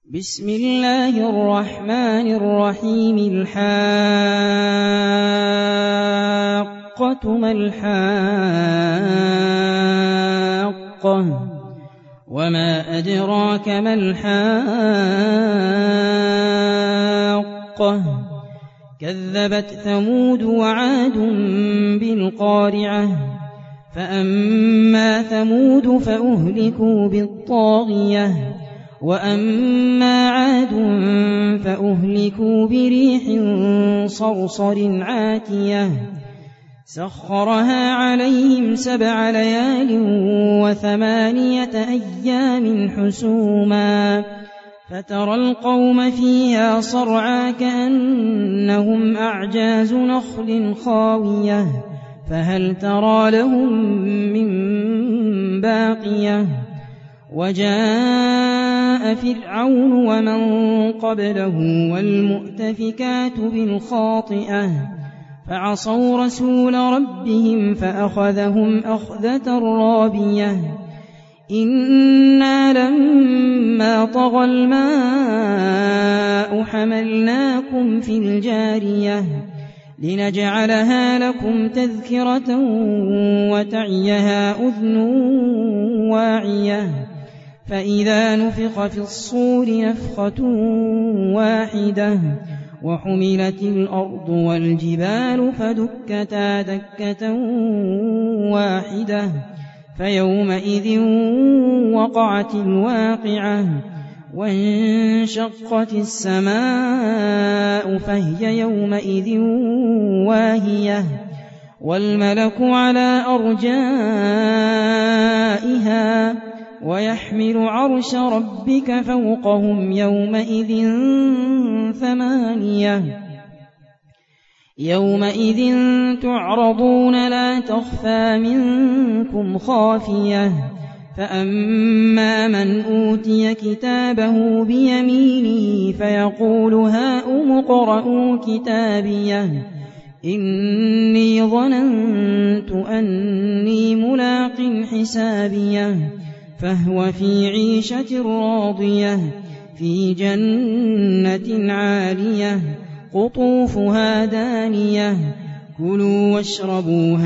بسم الله الرحمن الرحيم. الحاقة ما الحاقة وما أدراك ما الحاقة كذبت ثمود وعاد بالقارعة فأما ثمود فأهلكوا بالطاغية وأما عاد فأهلكوا بريح صرصر عاتية سخرها عليهم 7 ليال و8 أيام حسوما فترى القوم فيها صرعى كأنهم أعجاز نخل خاوية فهل ترى لهم من باقية وجاء فرعون ومن قبله والمؤتفكات بالخاطئة فعصوا رسول ربهم فأخذهم أخذة رابية إنا لما طغى الماء حملناكم في الجارية لنجعلها لكم تذكرة وتعيها أذن واعية فإذا نفخ في الصور نفخة واحدة وحملت الأرض والجبال فدكتا دكة واحدة فيومئذ وقعت الواقعة وانشقت السماء فهي يومئذ واهية والملك على أرجائها ويحمل عرش ربك فوقهم يومئذ 8 يومئذ تعرضون لا تخفى منكم خافية فأما من أوتي كتابه بيمينه فيقول هاؤم اقرءوا كتابيه إني ظننت أني ملاق حسابيه فهو في عيشة راضية في جنة عالية قطوفها دانية كلوا واشربوا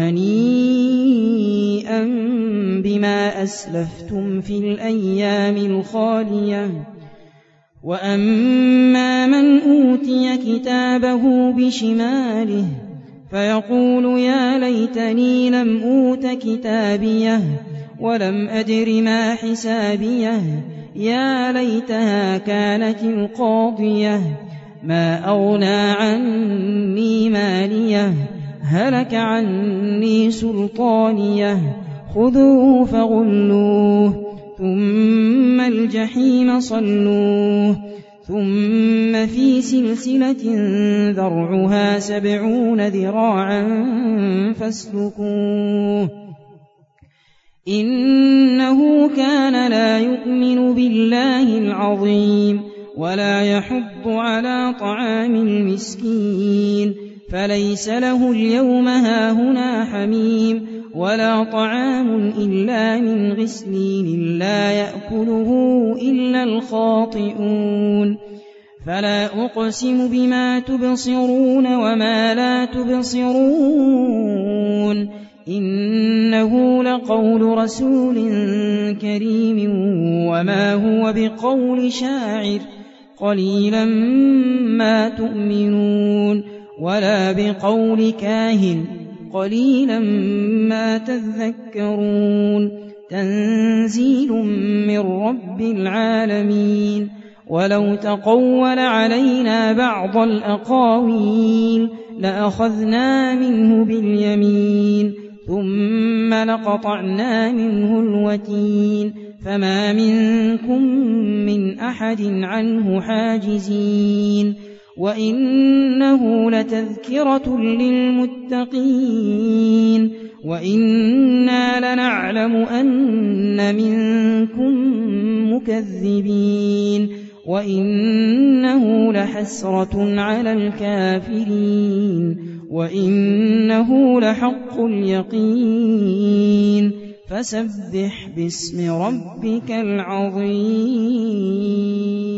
هنيئا بما أسلفتم في الأيام الخالية وأما من أوتي كتابه بشماله فيقول يا ليتني لم أوت كتابيه ولم أدر ما حسابيه يا ليتها كانت القاضية ما أغنى عني ماليه هلك عني سلطانيه خذوه فغلوه ثم الجحيم صلوه ثم في سلسلة ذرعها 70 ذراعا فاسلكوه إنه كان لا يؤمن بالله العظيم ولا يحض على طعام المسكين فليس له اليوم هاهنا حميم ولا طعام إلا من غسلين لا يأكله إلا الخاطئون فلا أقسم بما تبصرون وما لا تبصرون إنه لقول رسول كريم وما هو بقول شاعر قليلا ما تؤمنون ولا بقول كاهن قليلا ما تذكرون تنزيل من رب العالمين ولو تقول علينا بعض الأقاويل لأخذنا منه باليمين ثم لقطعنا منه الوتين فما منكم من أحد عنه حاجزين وإنه لتذكرة للمتقين وإنا لنعلم أن منكم مكذبين وإنه لحسرة على الكافرين وإنه لحق اليقين فسبح باسم ربك العظيم.